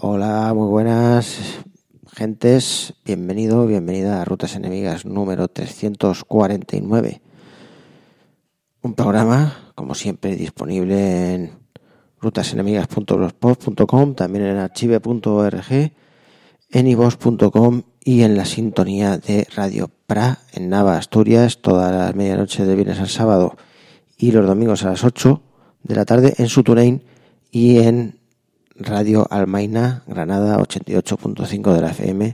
Hola, muy buenas gentes, bienvenida a Rutas Enemigas número 349. Un programa, como siempre, disponible en rutasenemigas.blogspot.com, también en archive.org, en iVoox.com y en la sintonía de Radio Pra en Nava, Asturias, todas las medianoches de viernes al sábado y los domingos a las 8 de la tarde en su TuneIn y en Radio Almaina, Granada, 88.5 de la FM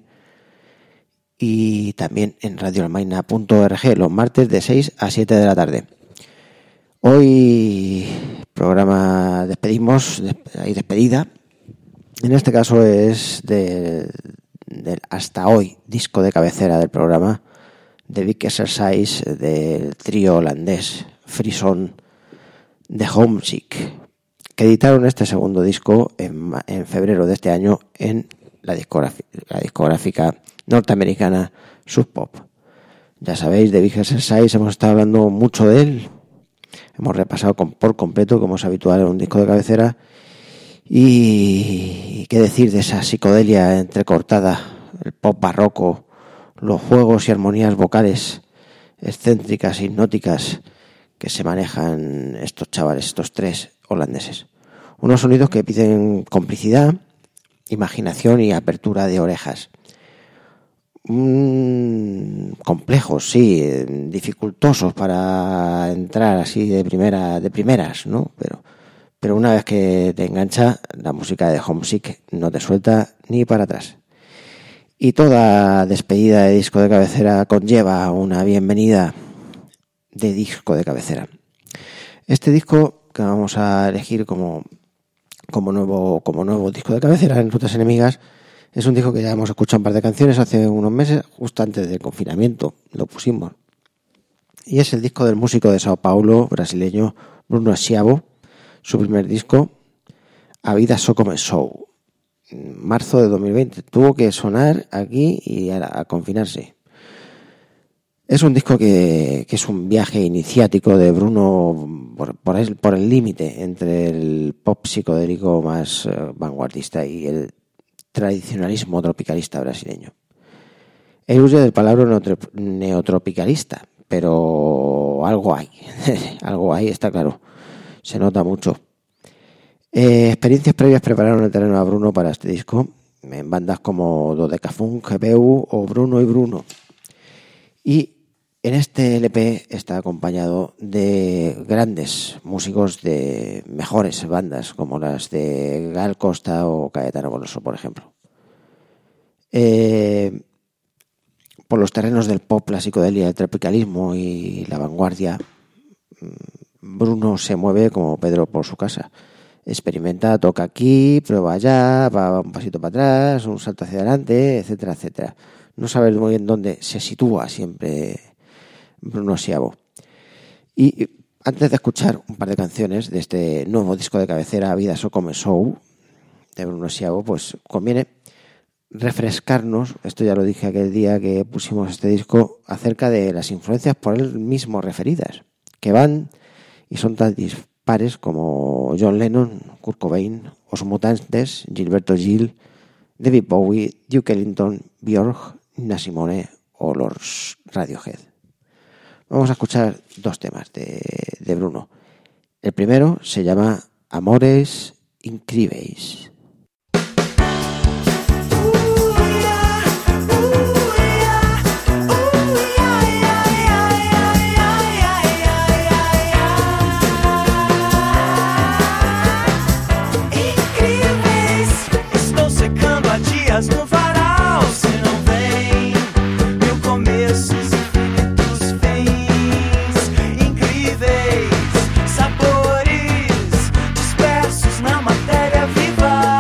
y también en radioalmaina.org los martes de 6 a 7 de la tarde. Hoy programa despedida. En este caso es del hasta hoy disco de cabecera del programa, The Big Exercise, del trío holandés Frisson de Homesick, que editaron este segundo disco en febrero de este año en la discográfica norteamericana Sub Pop. Ya sabéis, de Big Exercise hemos estado hablando mucho de él, hemos repasado por completo, como es habitual en un disco de cabecera, y qué decir de esa psicodelia entrecortada, el pop barroco, los juegos y armonías vocales excéntricas e hipnóticas que se manejan estos chavales, estos tres holandeses. Unos sonidos que piden complicidad, imaginación y apertura de orejas. Complejos, sí, dificultosos para entrar así de primeras, ¿no? Pero una vez que te engancha, la música de Homesick no te suelta ni para atrás. Y toda despedida de disco de cabecera conlleva una bienvenida de disco de cabecera. Este disco que vamos a elegir como nuevo disco de cabecera en Rutas Enemigas es un disco que ya hemos escuchado un par de canciones hace unos meses, justo antes del confinamiento, lo pusimos. Y es el disco del músico de Sao Paulo, brasileño, Bruno Schiavo, su primer disco, A Vida Só Começou, en marzo de 2020. Tuvo que sonar aquí y a confinarse. Es un disco que es un viaje iniciático de Bruno por el límite entre el pop psicodélico más vanguardista y el tradicionalismo tropicalista brasileño. Él huye del palabra neotropicalista, pero algo hay, está claro, se nota mucho. Experiencias previas prepararon el terreno a Bruno para este disco, en bandas como Dodecafunk, GPU o Bruno y Bruno. Y en este LP está acompañado de grandes músicos de mejores bandas, como las de Gal Costa o Caetano Veloso, por ejemplo. Por los terrenos del pop, la psicodelia, el tropicalismo y la vanguardia, Bruno se mueve como Pedro por su casa. Experimenta, toca aquí, prueba allá, va un pasito para atrás, un salto hacia adelante, etcétera, etcétera. No sabe muy bien dónde se sitúa siempre Bruno Schiavo. Y antes de escuchar un par de canciones de este nuevo disco de cabecera, A Vida Só Começou, de Bruno Schiavo, pues conviene refrescarnos, esto ya lo dije aquel día que pusimos este disco, acerca de las influencias por él mismo referidas, que van y son tan dispares como John Lennon, Kurt Cobain, Os Mutantes, Gilberto Gil, David Bowie, Duke Ellington, Björk, Nina Simone o los Radiohead. Vamos a escuchar dos temas de Bruno. El primero se llama Amores Incríveis. No varal, se não vem, mil começos, infinitos fins, incríveis sabores dispersos na matéria viva.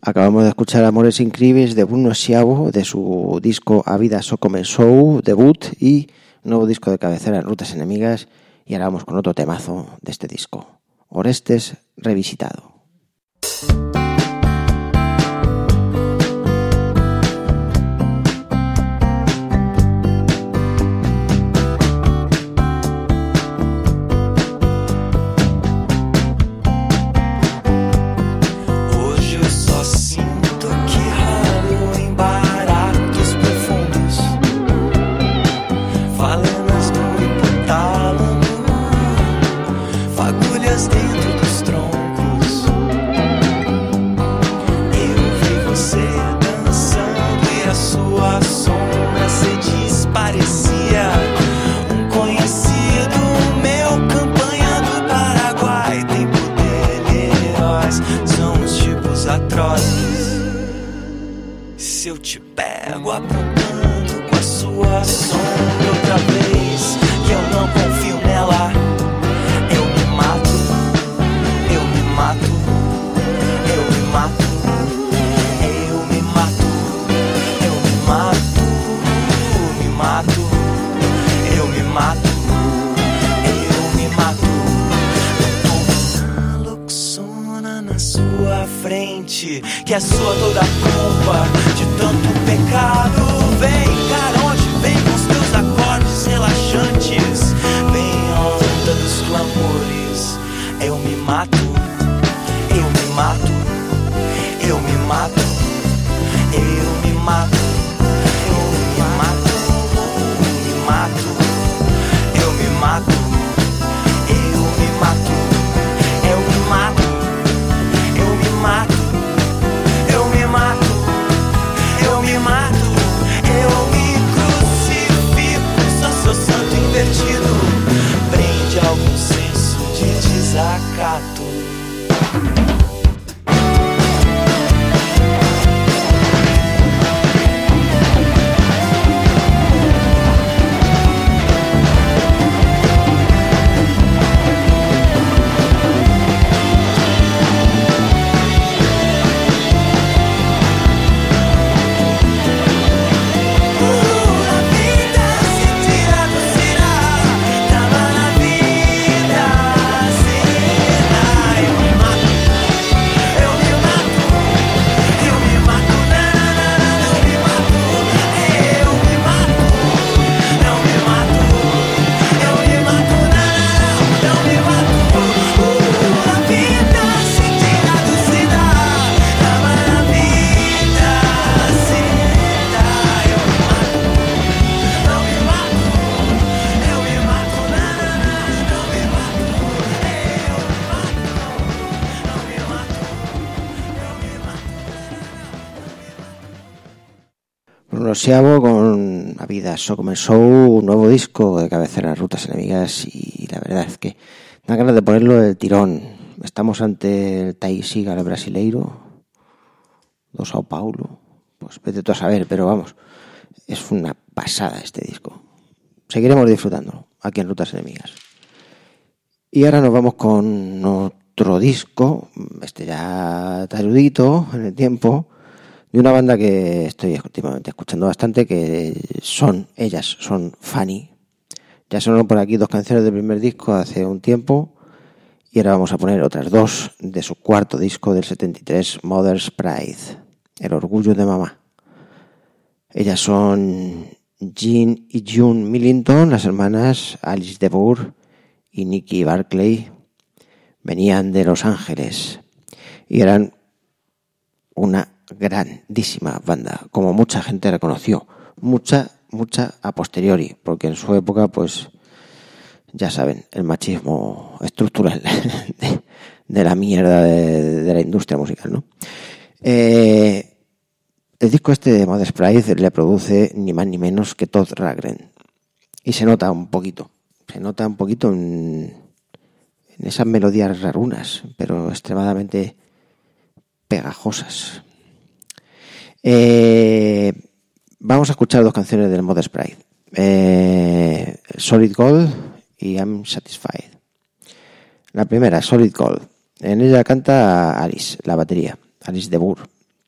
Acabamos de escuchar Amores Incríveis de Bruno Schiavo, de su disco A Vida So Comenzou, debut, y nuevo disco de cabecera, Rutas Enemigas. Y ahora vamos con otro temazo de este disco, Orestes revisitado. Dentro dos troncos, eu vi você dançando e a sua sombra se desparecia. Conhecido meu, campanha do Paraguai, tempo dele, heróis são os tipos atrozes. Se eu te pego apontando com a sua sombra outra vez, que eu não confio nela, frente, que é sua toda a culpa de tanto pecado. Vem, cara, onde vem com os teus acordes relaxantes? Vem a onda dos clamores. Eu me mato, eu me mato, eu me mato, eu me mato, eu me mato, eu me mato, eu me mato, eu me mato, eu me mato. Eu me mato, eu me mato, eu me crucifico. Sou seu santo invertido, prende algum senso de desacato. Schiavo con A Vida So Comenzou, un nuevo disco de cabecera, Rutas Enemigas, y la verdad es que da ganas de ponerlo del tirón. Estamos ante el Tai Sigal brasileiro do Sao Paulo, pues vete tú a saber, pero vamos, es una pasada este disco. Seguiremos disfrutándolo aquí en Rutas Enemigas. Y ahora nos vamos con otro disco, este ya taludito en el tiempo, de una banda que estoy últimamente escuchando bastante, que son Funny. Ya sonaron por aquí 2 canciones del primer disco hace un tiempo, y ahora vamos a poner otras 2 de su cuarto disco del 73, Mother's Pride, el orgullo de mamá. Ellas son Jean y June Millington, las hermanas Alice DeBoer y Nikki Barclay. Venían de Los Ángeles y eran una grandísima banda, como mucha gente reconoció, mucha a posteriori, porque en su época, pues ya saben, el machismo estructural de la mierda de la industria musical, ¿no? El disco este de Mother's Pride le produce ni más ni menos que Todd Rundgren, y se nota un poquito en esas melodías rarunas, pero extremadamente pegajosas. Vamos a escuchar 2 canciones del Mother's Pride, Solid Gold y I'm Satisfied. La primera, Solid Gold. En ella canta Alice, la batería, Alice DeBoer,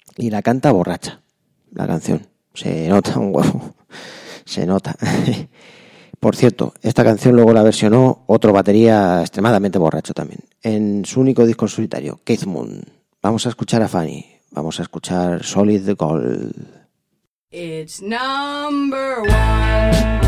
Y la canta borracha, la canción. Se nota un huevo, se nota. Por cierto, esta canción luego la versionó otro batería extremadamente borracho también, en su único disco en solitario, Keith Moon. Vamos a escuchar a Fanny, vamos a escuchar Solid Gold. It's number one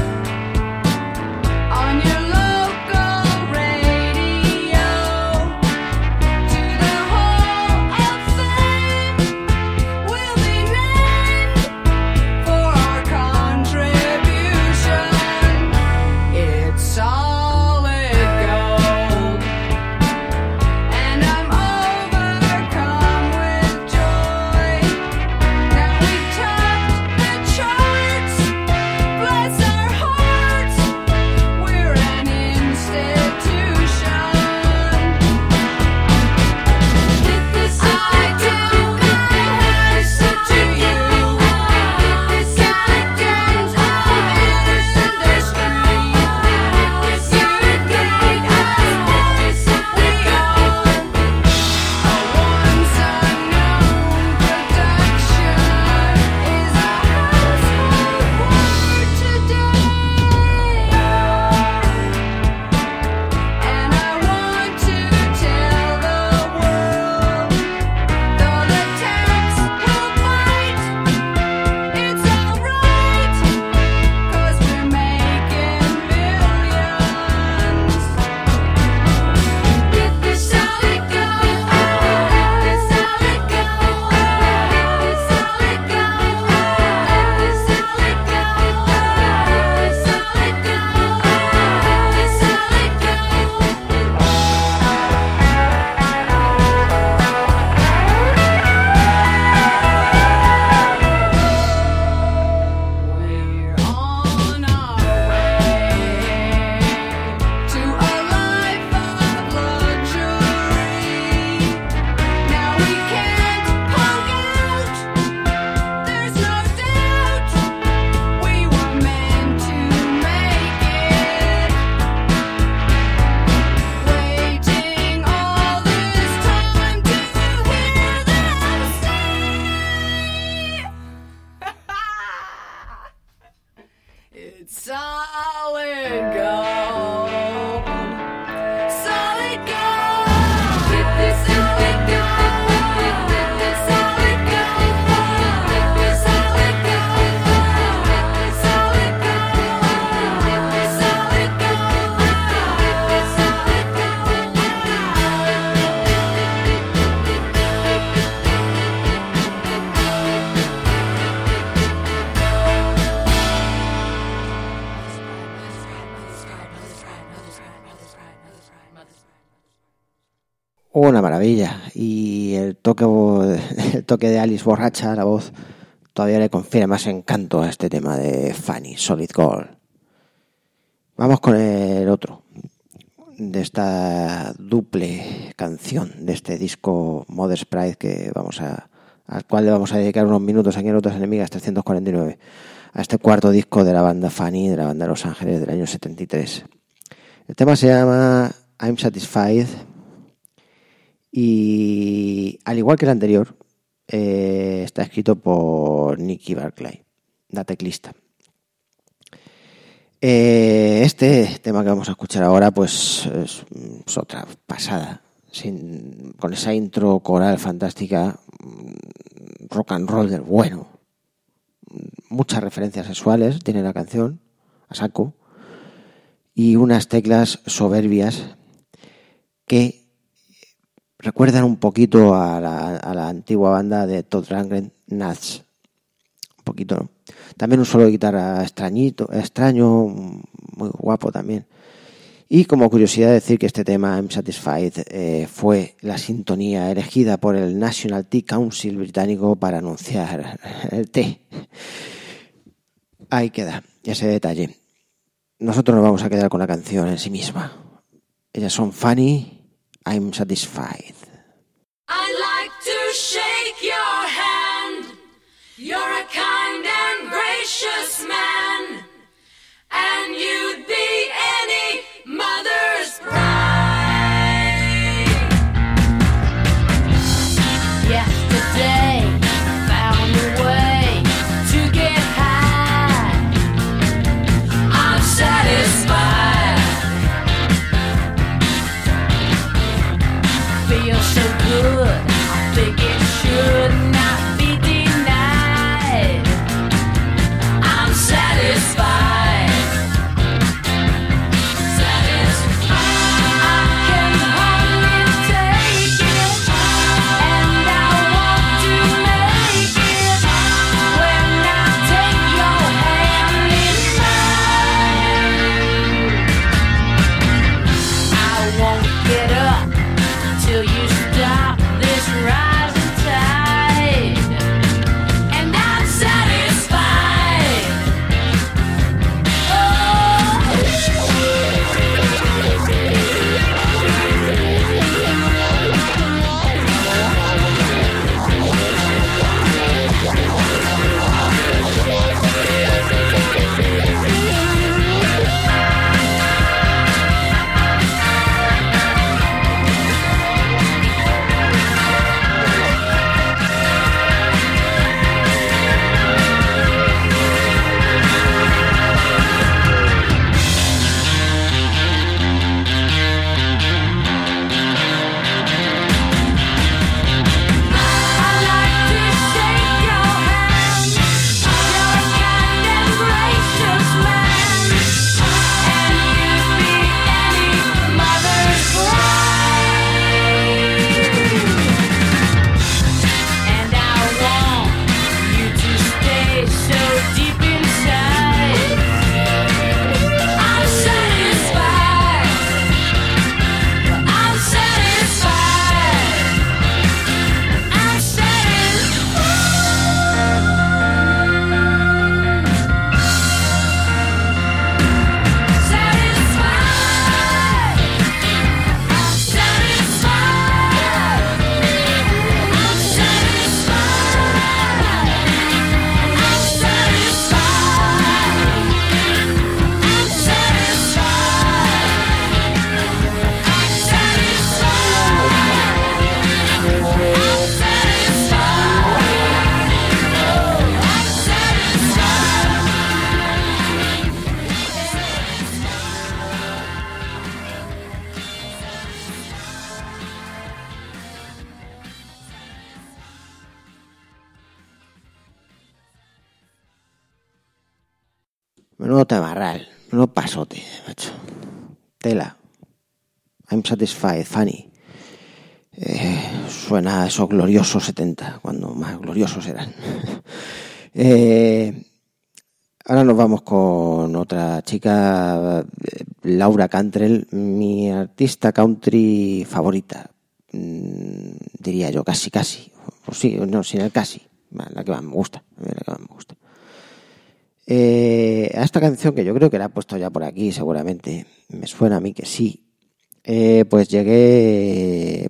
on your local radio. To the Hall of Fame we'll be named for our contribution. It's solid gold, and I'm overcome with joy. Now we've topped the charts, bless our hearts, we're an institution. I do my best to you, captains of innocent history. You gave us we own a once unknown production is a household word today. And I want to tell the world, though the tax will bite, it's alright, 'cause we're making millions. Solid gold, solid gold, solid gold, solid gold, solid We're on our way to a life of luxury. Now we can't punk out, there's no doubt. We were meant to make it. Waiting all this time to hear them say, it's solid gold. Solid gold. Solid gold. Solid gold. Solid gold. Solid gold. Solid Una maravilla. Y el toque de Alice borracha, la voz, todavía le confiere más encanto a este tema de Fanny, Solid Gold. Vamos con el otro de esta duple canción de este disco Mother's Pride al cual le vamos a dedicar unos minutos aquí en Otras Enemigas 349, a este cuarto disco de la banda Fanny, de la banda de Los Ángeles del año 73. El tema se llama I'm Satisfied y, al igual que el anterior, está escrito por Nicky Barclay, la teclista. Este tema que vamos a escuchar ahora pues es otra pasada, con esa intro coral fantástica, rock and roll del bueno, muchas referencias sexuales tiene la canción, a saco, y unas teclas soberbias que recuerdan un poquito a la antigua banda de Todd Rundgren, Nuts, un poquito, ¿no? También un solo de guitarra extraño, muy guapo también. Y como curiosidad decir que este tema, I'm Satisfied, fue la sintonía elegida por el National Tea Council británico para anunciar el té. Ahí queda ese detalle. Nosotros nos vamos a quedar con la canción en sí misma. Ellas son Fanny, I'm Satisfied. I'd like to shake your hand. You're a kind and gracious man, and you'd be any mother's pride. Yesterday Menudo tamarral, menudo pasote, macho. Tela. I'm satisfied, funny. Suena a esos gloriosos 70, cuando más gloriosos eran. Ahora nos vamos con otra chica, Laura Cantrell, mi artista country favorita. Diría yo, casi. O sí, no, sin el casi. La que más me gusta. A esta canción, que yo creo que la he puesto ya por aquí, seguramente, me suena a mí que sí. Pues llegué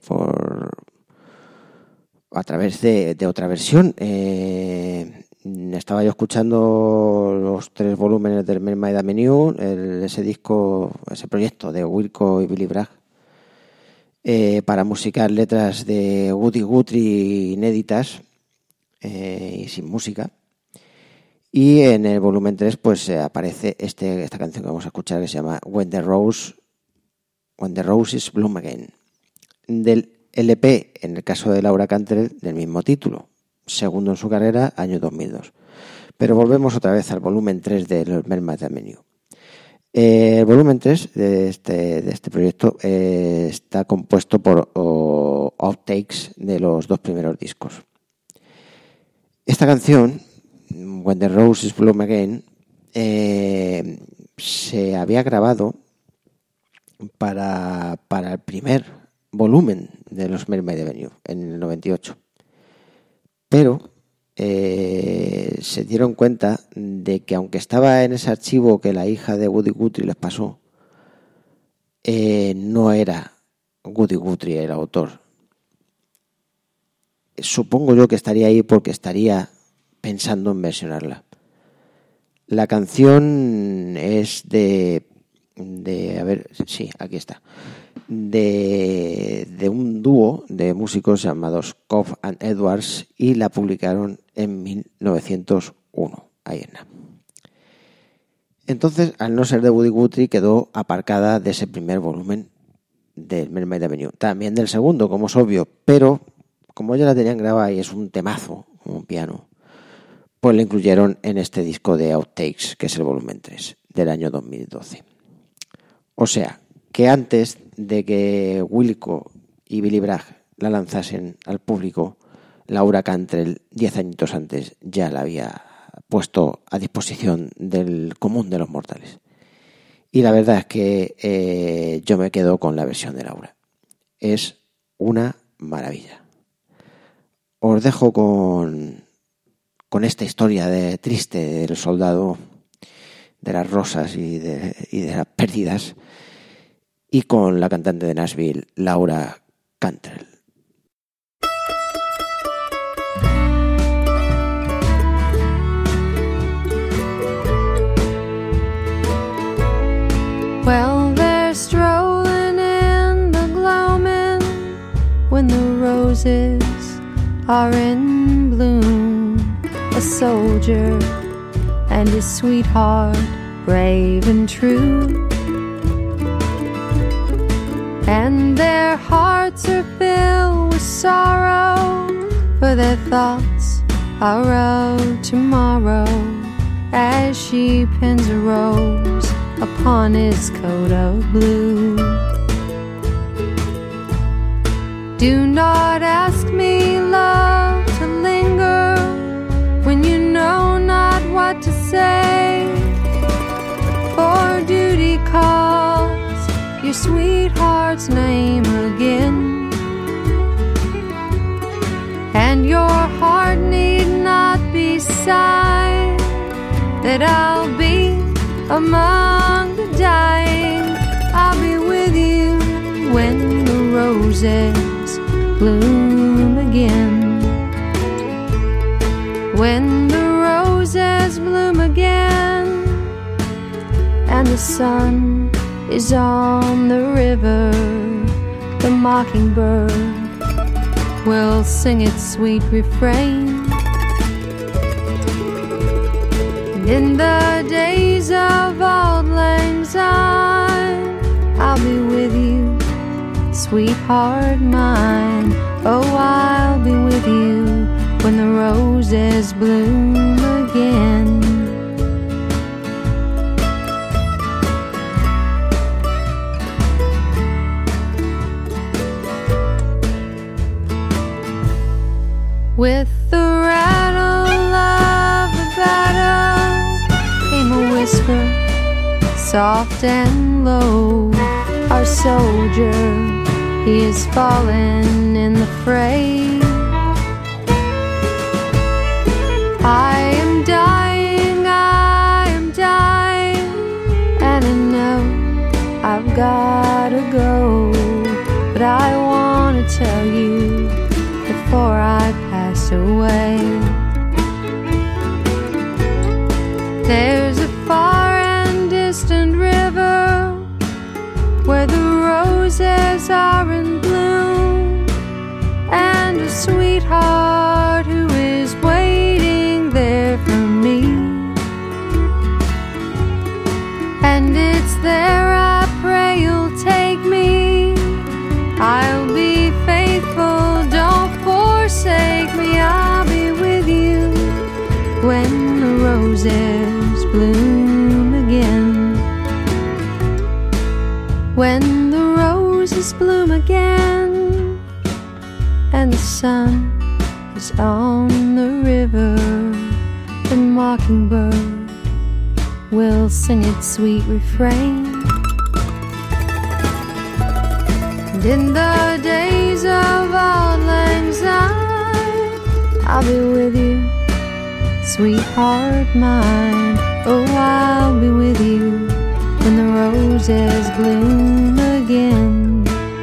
a través de otra versión. Estaba yo escuchando los 3 volúmenes del Mermaid Avenue, ese disco, ese proyecto de Wilco y Billy Bragg, para musicar letras de Woody Guthrie inéditas y sin música. Y en el volumen 3 pues aparece esta canción que vamos a escuchar, que se llama When the Roses Bloom Again, del LP, en el caso de Laura Cantrell, del mismo título, segundo en su carrera, año 2002. Pero volvemos otra vez al volumen 3 del Mermaid Avenue. El volumen 3 de este proyecto está compuesto por outtakes de los 2 primeros discos. Esta canción, When the Roses Bloom Again, se había grabado para el primer volumen de los Mermaid Avenue en el 98. Pero se dieron cuenta de que, aunque estaba en ese archivo que la hija de Woody Guthrie les pasó, no era Woody Guthrie el autor. Supongo yo que estaría ahí porque estaría pensando en versionarla. La canción es de un dúo de músicos llamados Cobb and Edwards, y la publicaron en 1901. Ahí está. Entonces, al no ser de Woody Guthrie, quedó aparcada de ese primer volumen del Mermaid Avenue. También del segundo, como es obvio, pero como ya la tenían grabada y es un temazo, como un piano, pues la incluyeron en este disco de outtakes, que es el volumen 3 del año 2012. O sea, que antes de que Wilco y Billy Bragg la lanzasen al público, Laura Cantrell, 10 añitos antes, ya la había puesto a disposición del común de los mortales. Y la verdad es que yo me quedo con la versión de Laura. Es una maravilla. Os dejo con esta historia triste del soldado, de las rosas y de las pérdidas, y con la cantante de Nashville, Laura Cantrell. Well, they're strolling in the gloaming when the roses are in bloom. A soldier and his sweetheart, brave and true. And their hearts are filled with sorrow, for their thoughts are of tomorrow, as she pins a rose upon his coat of blue. Do not ask me, love, to linger when you know not what to say, for duty calls your sweetheart's name again, and your heart need not be sighing that I'll be among the dying. I'll be with you when the roses bloom again. When the roses bloom again, and the sun is on the river, the mockingbird will sing its sweet refrain. And in the days of auld lang syne, I'll be with you, sweetheart mine. Oh, I'll be with you when the roses bloom again. With the rattle of the battle came a whisper, soft and low. Our soldier, he is fallen in the fray. I am dying, and I know I've gotta go, but I wanna tell you before I pass away. There's a far and distant river where the roses are in bloom, and a sweetheart who is waiting there for me. And it's there I pray you'll take me. I'll be faithful, don't forsake me. I'll be with you when the roses bloom again. When the roses bloom again, and the sun is on the river, the mockingbird will sing its sweet refrain. And in the days of auld lang syne, I'll be with you, sweetheart mine. Oh, I'll be with you when the roses bloom again.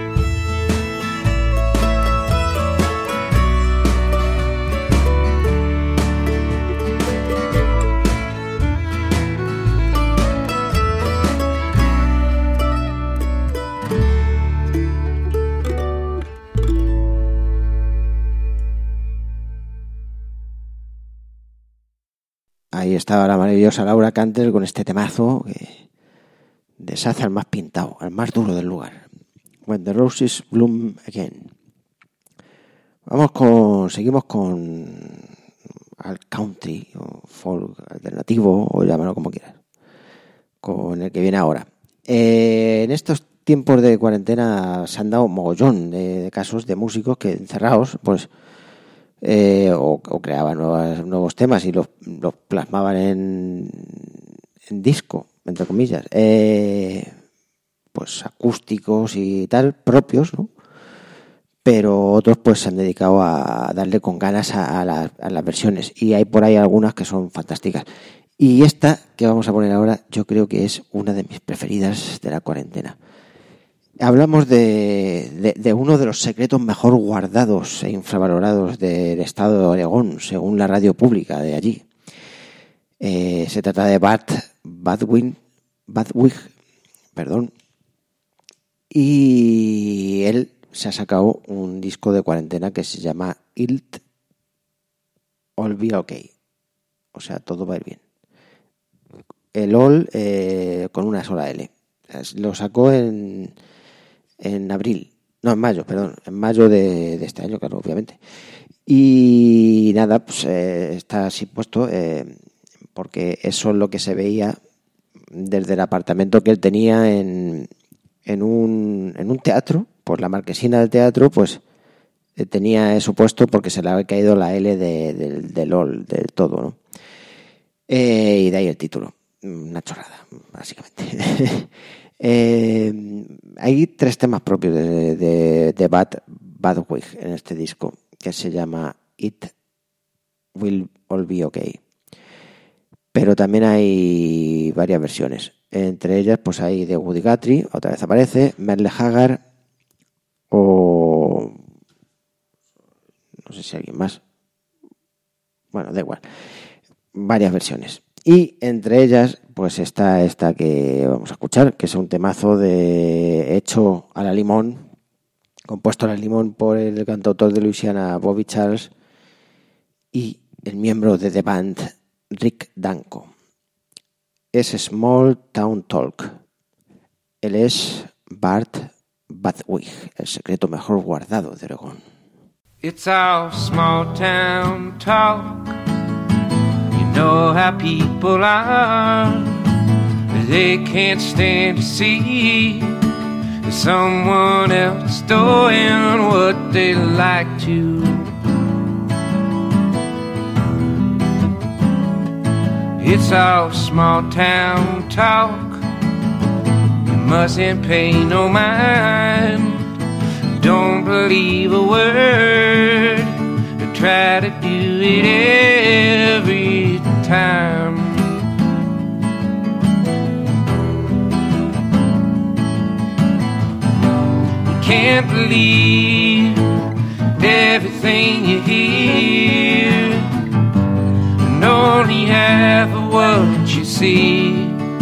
Ahí estaba la maravillosa Laura Canter con este temazo que deshace al más pintado, al más duro del lugar. When the Roses Bloom Again. Seguimos con al country o folk alternativo, o llámalo como quieras, con el que viene ahora. En estos tiempos de cuarentena se han dado mogollón de casos de músicos que encerrados, pues o creaban nuevos temas y los plasmaban en disco, entre comillas, pues acústicos y tal, propios, ¿no? Pero otros pues se han dedicado a darle con ganas a las versiones, y hay por ahí algunas que son fantásticas. Y esta que vamos a poner ahora yo creo que es una de mis preferidas de la cuarentena. Hablamos de uno de los secretos mejor guardados e infravalorados del estado de Oregón, según la radio pública de allí. Se trata de Badwig, y él se ha sacado un disco de cuarentena que se llama It All Be Okay, o sea, todo va a ir bien. El all con una sola L. Lo sacó en mayo de este año, claro, obviamente. Y nada, pues está así puesto porque eso es lo que se veía desde el apartamento que él tenía en un teatro. Por la marquesina del teatro, pues tenía eso puesto porque se le había caído la L del all, del todo, ¿no? Y de ahí el título. Una chorrada, básicamente. Hay 3 temas propios de Badwig en este disco, que se llama It Will All Be Okay. Pero también hay varias versiones. Entre ellas pues hay de Woody Guthrie, otra vez aparece, Merle Haggard, o no sé si alguien más. Bueno, da igual. Varias versiones. Y entre ellas pues está esta que vamos a escuchar, que es un temazo hecho a la limón, compuesto a la limón por el cantautor de Luisiana Bobby Charles y el miembro de The Band Rick Danko. Es Small Town Talk. Él es Bart Badwig, el secreto mejor guardado de Oregón. It's all small town talk. You know how people are. They can't stand to see someone else doing what they like to. It's all small town talk. You mustn't pay no mind. Don't believe a word. Try to do it every time. You can't believe everything you hear, and only half of what you see.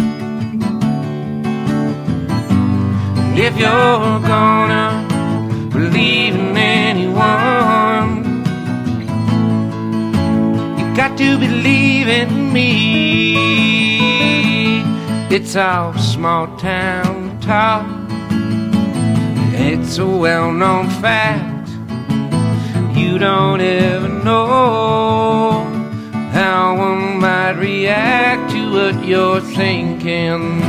And if you're gonna believe in anyone, got to believe in me. It's all small town talk. It's a well-known fact. You don't ever know how one might react to what you're thinking.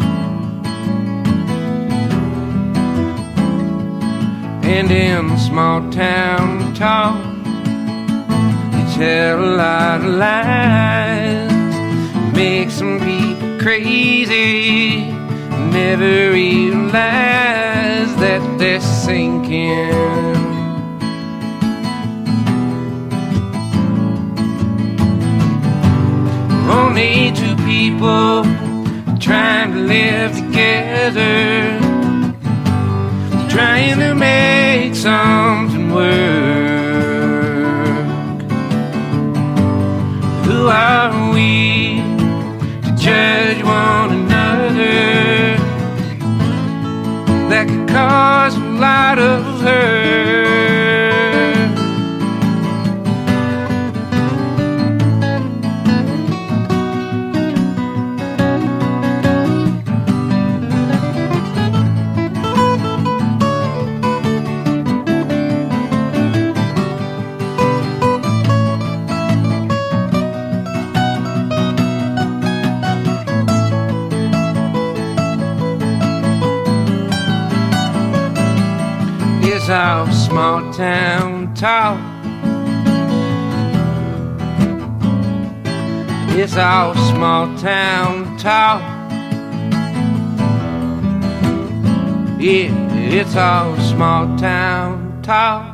And in small town talk, tell a lot of lies, make some people crazy, never realize that they're sinking. Only two people trying to live together, trying to make something work. Who are we to judge one another? That could cause a lot of hurt. It's all small town talk. It's all small town talk. Yeah, it's all small town talk.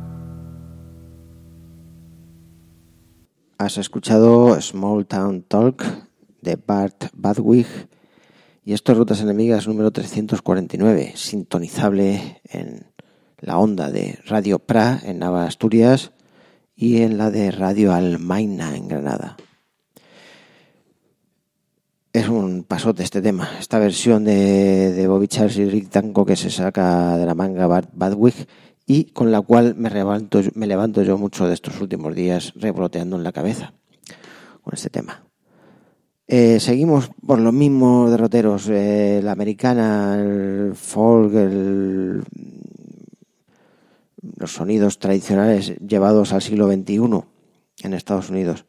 Has escuchado Small Town Talk de Bart Badwig, y esto es Rutas Enemigas número 349, sintonizable en la onda de Radio Pra en Nava, Asturias, y en la de Radio Almaina en Granada. Es un pasote este tema, esta versión de Bobby Charles y Rick Danko que se saca de la manga Bart Badwig, y con la cual me levanto yo mucho de estos últimos días revoloteando en la cabeza con este tema. Seguimos por los mismos derroteros, la americana, el folk, los sonidos tradicionales llevados al siglo XXI en Estados Unidos.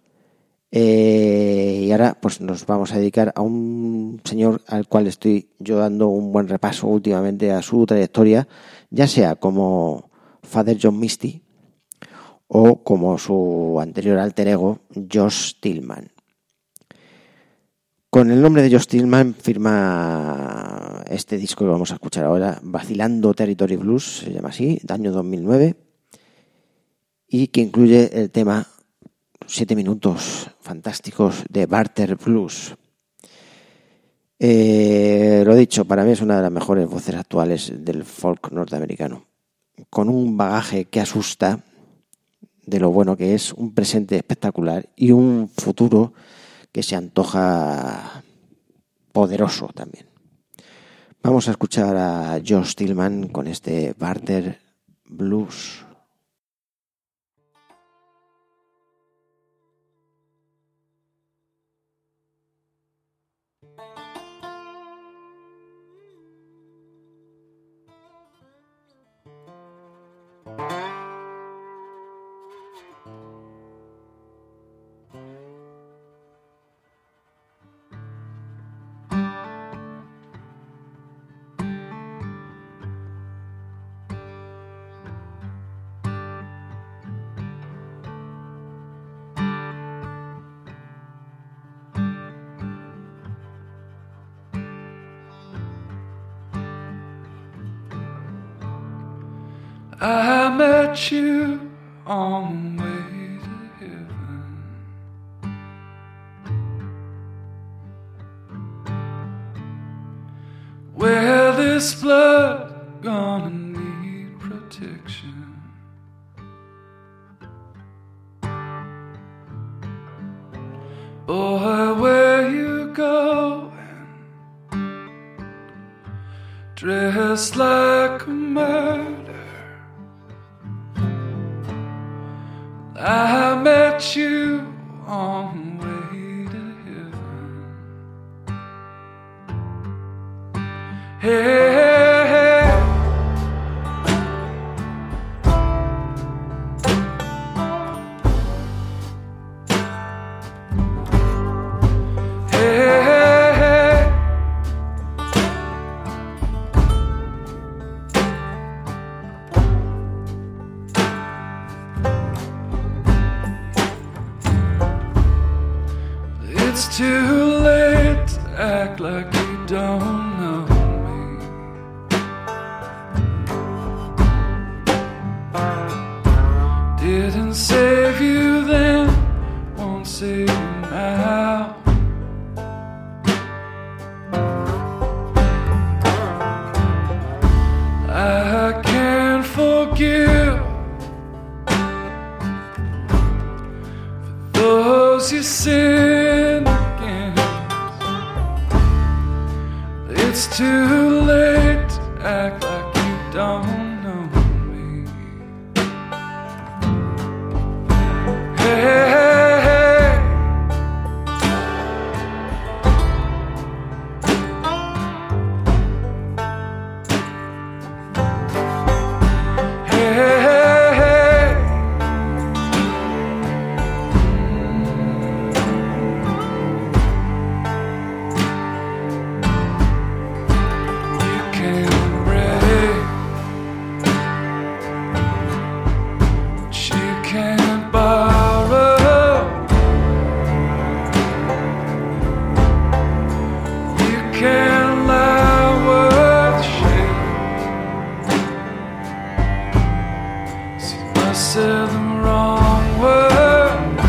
Y ahora pues nos vamos a dedicar a un señor al cual estoy yo dando un buen repaso últimamente a su trayectoria, ya sea como Father John Misty o como su anterior alter ego, Josh Stillman. Con el nombre de Josh Stillman firma este disco que vamos a escuchar ahora, Vacilando Territory Blues, se llama así, de año 2009, y que incluye el tema 7 minutos fantásticos de Barter Blues. Lo dicho, para mí es una de las mejores voces actuales del folk norteamericano, con un bagaje que asusta de lo bueno que es, un presente espectacular y un futuro que se antoja poderoso también. Vamos a escuchar a Josh Stillman con este Barter Blues. I met you on the way to heaven. Where this blood gonna need protection. Boy, where you going? Dressed like a murder. I met you on the way to heaven. Hey, hey, hey. Hey, hey, hey. It's too late to act like you don't know me. Didn't save you then, won't save you now. I can't forgive for those you sin against. It's too late to act like you don't know me. Hey, hey, hey. Hey, hey, hey. You can't break what you can't borrow. You can't lie worth shit. So you must say the wrong words.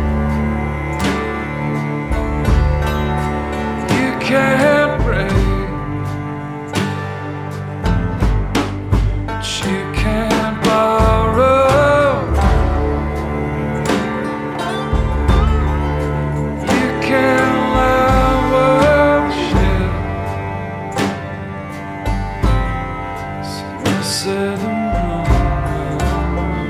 You can't break what you can't borrow. You can't lie worth shit. So you must say the wrong words.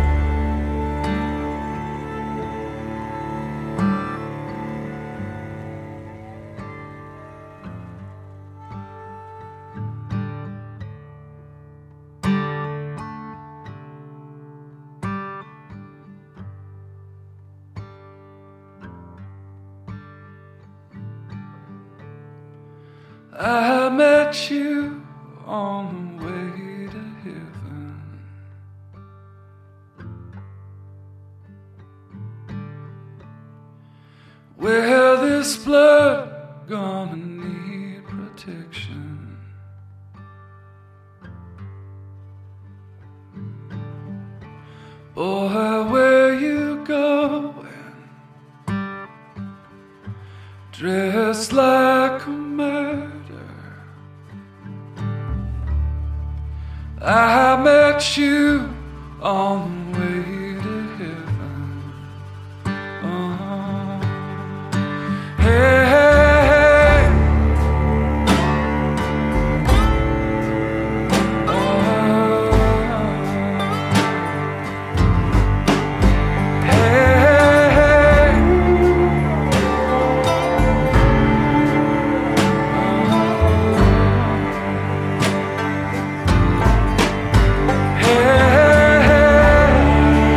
I met you on the way to heaven. Where this blood gonna need protection. Boy, where you going? Dressed like a murder. I met you on the way to heaven. Oh. Hey, hey, hey. Oh. Hey, hey, hey. Hey, hey, hey.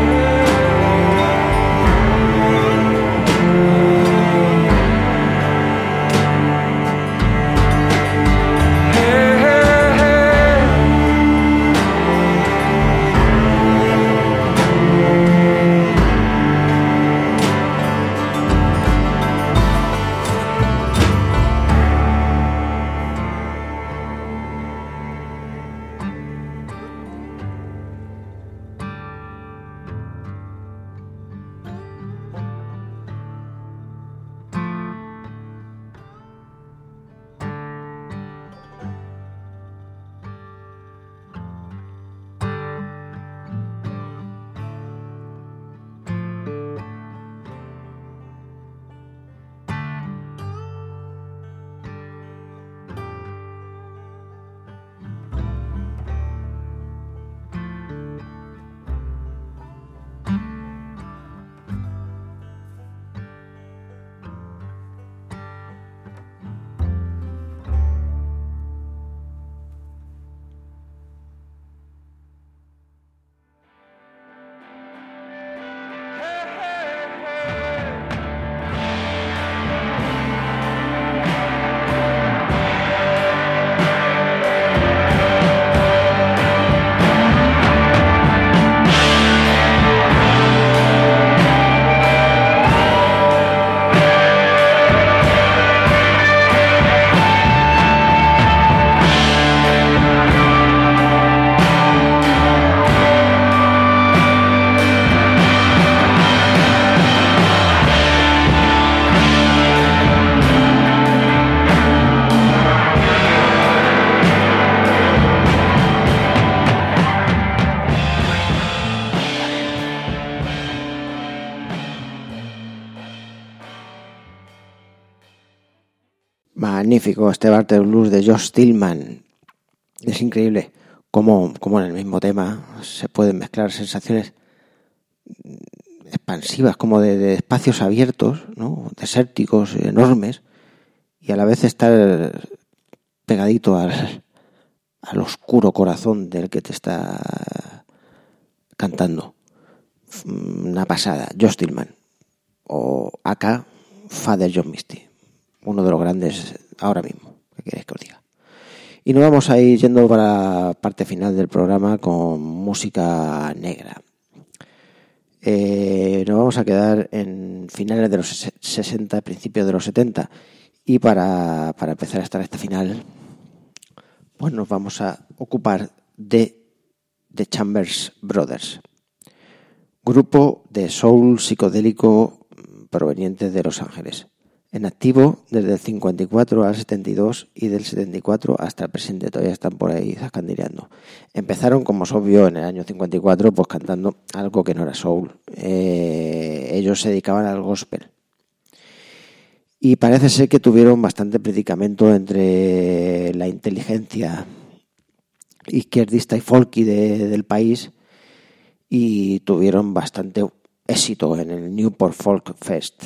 magnífico, este Barter Blues de Josh Stillman. Es increíble cómo en el mismo tema se pueden mezclar sensaciones expansivas, como de espacios abiertos, ¿no? Desérticos, enormes, y a la vez estar pegadito al oscuro corazón del que te está cantando. Una pasada. Josh Stillman, o acá Father John Misty, uno de los grandes ahora mismo. ¿Qué queréis que os diga? Y nos vamos a ir yendo para la parte final del programa con música negra. Nos vamos a quedar en finales de los 60, principios de los 70. Y para empezar esta recta final, pues nos vamos a ocupar de The Chambers Brothers, grupo de soul psicodélico proveniente de Los Ángeles, en activo desde el 54 al 72 y del 74 hasta el presente. Todavía están por ahí zascandileando. Empezaron, como es obvio, en el año 54, pues cantando algo que no era soul. Ellos se dedicaban al gospel. Y parece ser que tuvieron bastante predicamento entre la inteligencia izquierdista y folky del país, y tuvieron bastante éxito en el Newport Folk Fest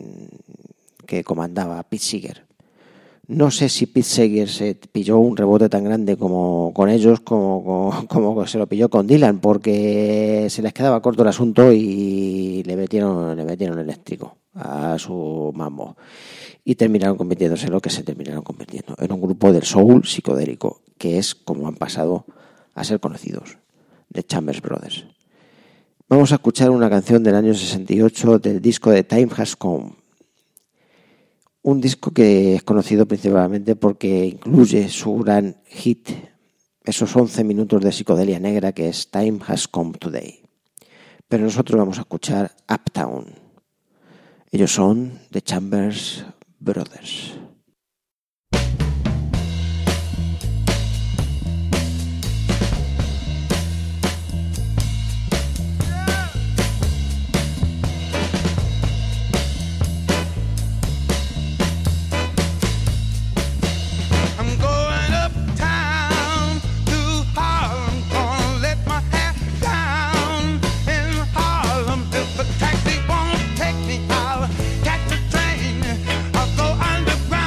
que comandaba Pete Seeger. No sé si Pete Seeger se pilló un rebote tan grande como con ellos como se lo pilló con Dylan, porque se les quedaba corto el asunto y le metieron eléctrico a su mambo y terminaron convirtiéndose en lo que se terminaron convirtiendo, en un grupo del soul psicodélico, que es como han pasado a ser conocidos, The Chambers Brothers. Vamos a escuchar una canción del año 68 del disco de Time Has Come. Un disco que es conocido principalmente porque incluye su gran hit, esos 11 minutos de psicodelia negra que es Time Has Come Today. Pero nosotros vamos a escuchar Uptown. Ellos son The Chambers Brothers. Taxi won't take me, I'll catch a train, I'll go underground.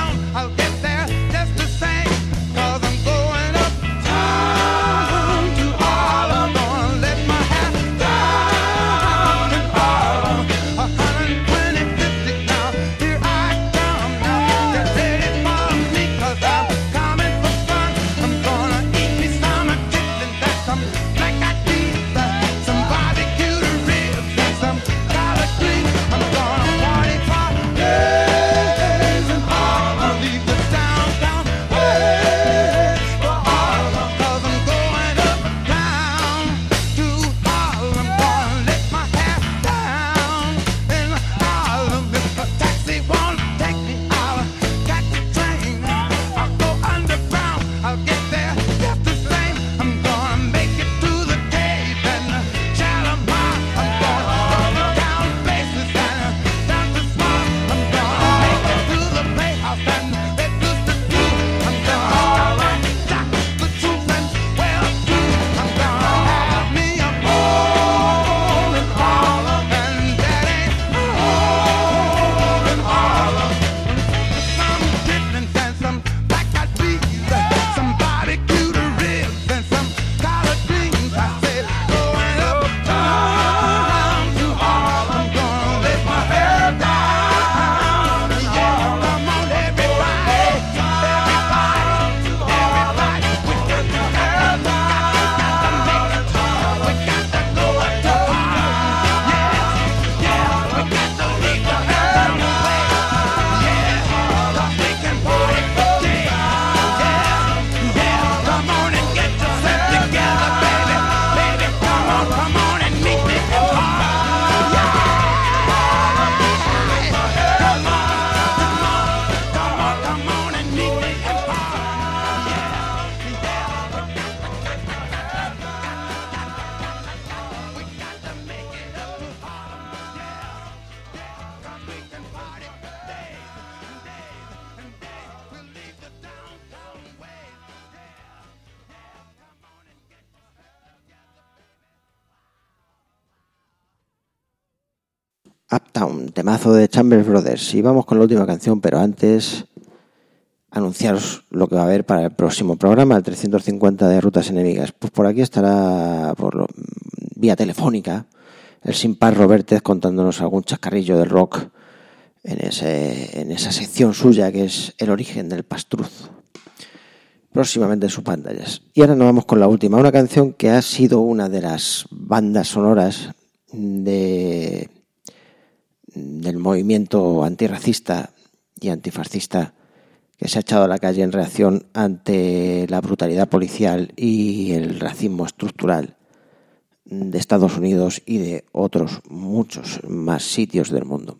Town, temazo de Chambers Brothers. Y vamos con la última canción, pero antes anunciaros lo que va a haber para el próximo programa, el 350 de Rutas Enemigas. Pues por aquí estará vía telefónica el sin par Robertez contándonos algún chascarrillo del rock en esa sección suya que es el origen del pastruz, próximamente en sus pantallas. Y ahora nos vamos con la última, una canción que ha sido una de las bandas sonoras del movimiento antirracista y antifascista que se ha echado a la calle en reacción ante la brutalidad policial y el racismo estructural de Estados Unidos y de otros muchos más sitios del mundo.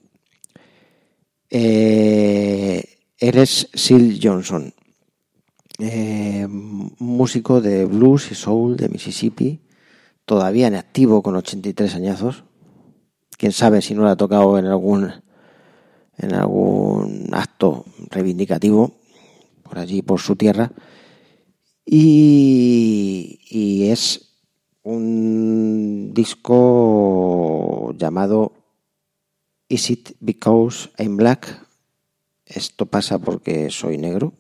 Él es Syl Johnson, músico de blues y soul de Mississippi, todavía en activo con 83 añazos. Quién sabe si no le ha tocado en algún acto reivindicativo por allí, por su tierra. Y es un disco llamado Is It Because I'm Black? Esto pasa porque soy negro.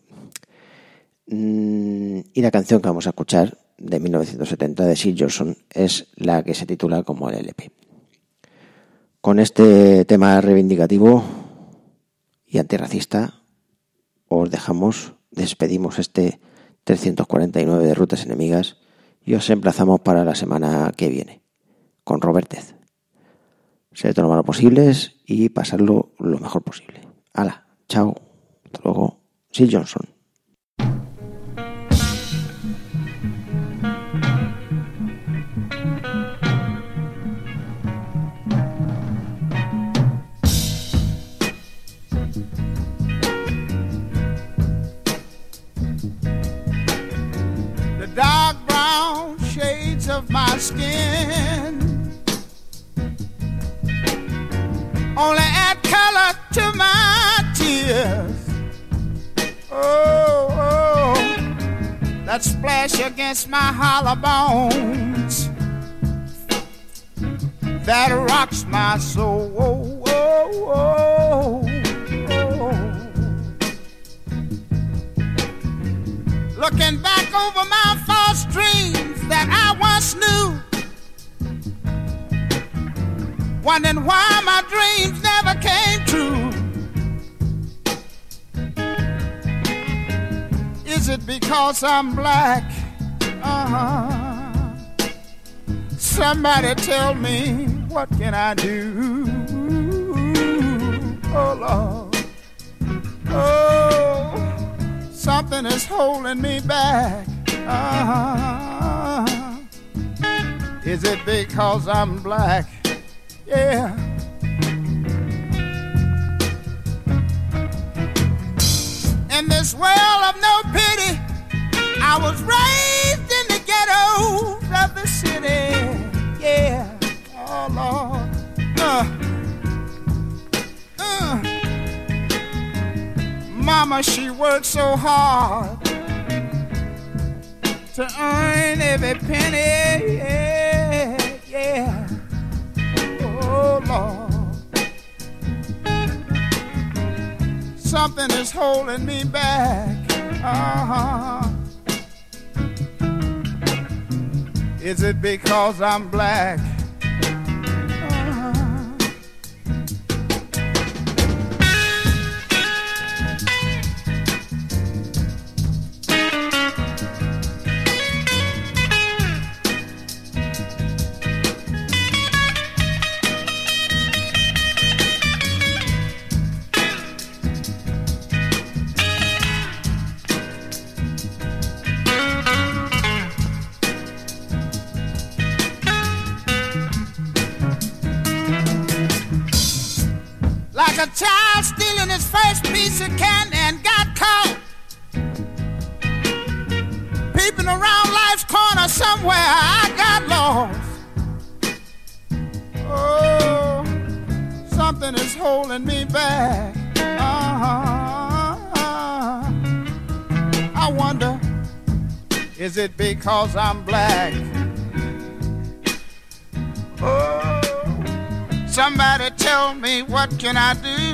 Y la canción que vamos a escuchar, de 1970, de Syl Johnson, es la que se titula como el LP. Con este tema reivindicativo y antirracista os despedimos este 349 de Rutas Enemigas y os emplazamos para la semana que viene con Robertez. Sed todo lo malo posibles y pasarlo lo mejor posible. ¡Hala! ¡Chao! Hasta luego. Syl Johnson. Dark brown shades of my skin only add color to my tears. Oh, oh, that splash against my hollow bones that rocks my soul. Oh, oh, oh, oh. Looking back over my false dreams that I once knew, wondering why my dreams never came true. Is it because I'm black? Somebody tell me, what can I do? Oh Lord, oh, something is holding me back. Is it because I'm black? Yeah. In this world of no pity, I was raised in the ghettos of the city. Yeah. Oh Lord. Mama, she worked so hard to earn every penny. Yeah, yeah. Oh Lord, something is holding me back. Is it because I'm black? Like a child stealing his first piece of candy and got caught peeping around life's corner somewhere. I got lost. Oh, something is holding me back. I wonder, is it because I'm black? Oh, Somebody tell me, what can I do?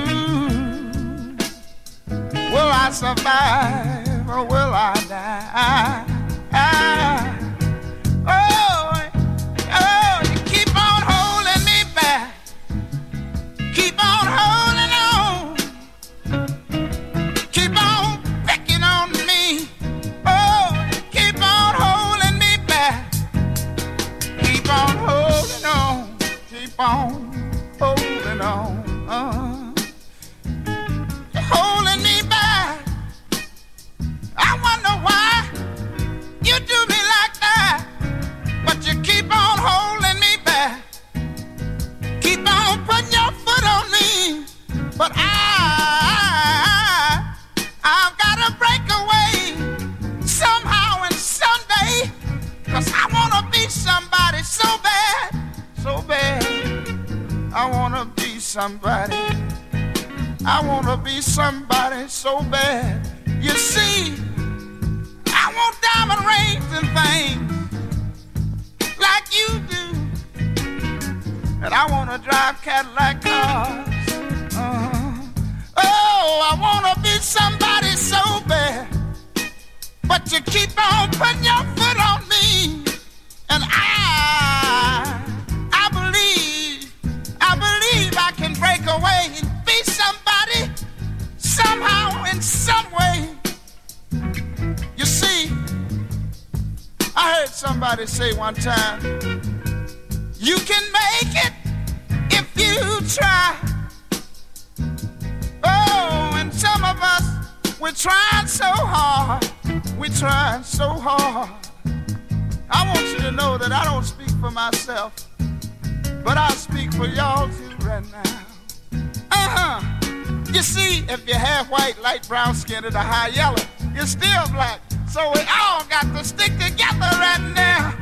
Will I survive or will I die? Oh, you keep on holding me back. Keep on holding on. Keep on picking on me. Oh, keep on holding me back. Keep on holding on. Keep on holding on. Holding me back. I wonder why you do me like that. But you keep on holding me back. Keep on putting your foot on me. But I've got to break away somehow and someday. 'Cause I want to be somebody so bad, so bad. I want to be somebody. I want to be somebody so bad. You see, I want diamond rings and things like you do. And I want to drive Cadillac cars. Oh, I want to be somebody so bad. But you keep on putting your foot on me. And I believe I can break away and be somebody somehow in some way. You see, I heard somebody say one time, you can make it if you try. Oh, and some of us, we're trying so hard. We're trying so hard. I want you to know that I don't speak for myself, but I speak for y'all too right now. You see, if you're half white, light brown skin, or the high yellow, you're still black. So we all got to stick together right now.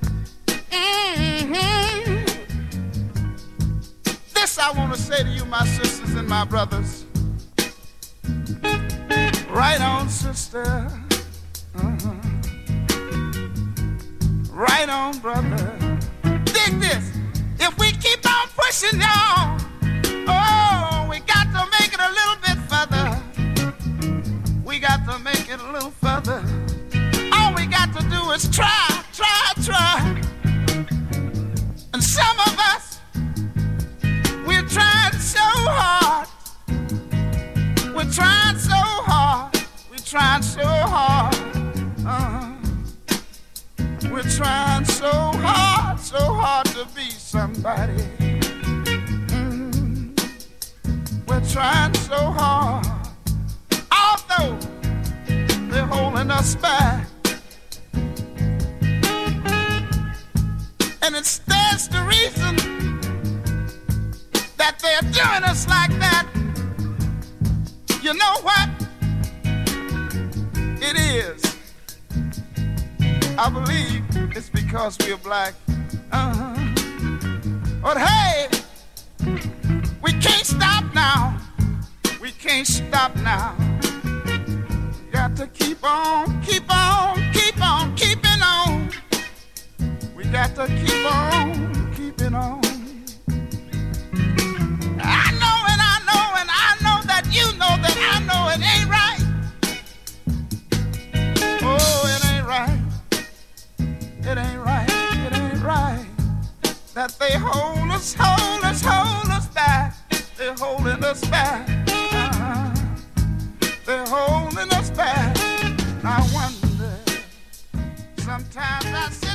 This I want to say to you, my sisters and my brothers. Right on, sister. Right on, brother. Dig this. If we keep on pushing y'all, oh, we got to make it a little bit further. We got to make it a little further. All we got to do is try. And some of us, we're trying so hard. We're trying so hard. We're trying so hard. We're trying so hard to be somebody. We're trying so hard, although they're holding us back. And that's the reason that they're doing us like that. You know what? It is. I believe it's because we're black. But hey, we can't stop now. We can't stop now. Got to keep on keeping on. We got to keep on keeping on. I know that you know that I know it ain't right. Oh, it ain't right. It ain't right. It ain't right. That they hold us back. They're holding us back. They're holding us back. I wonder, sometimes I say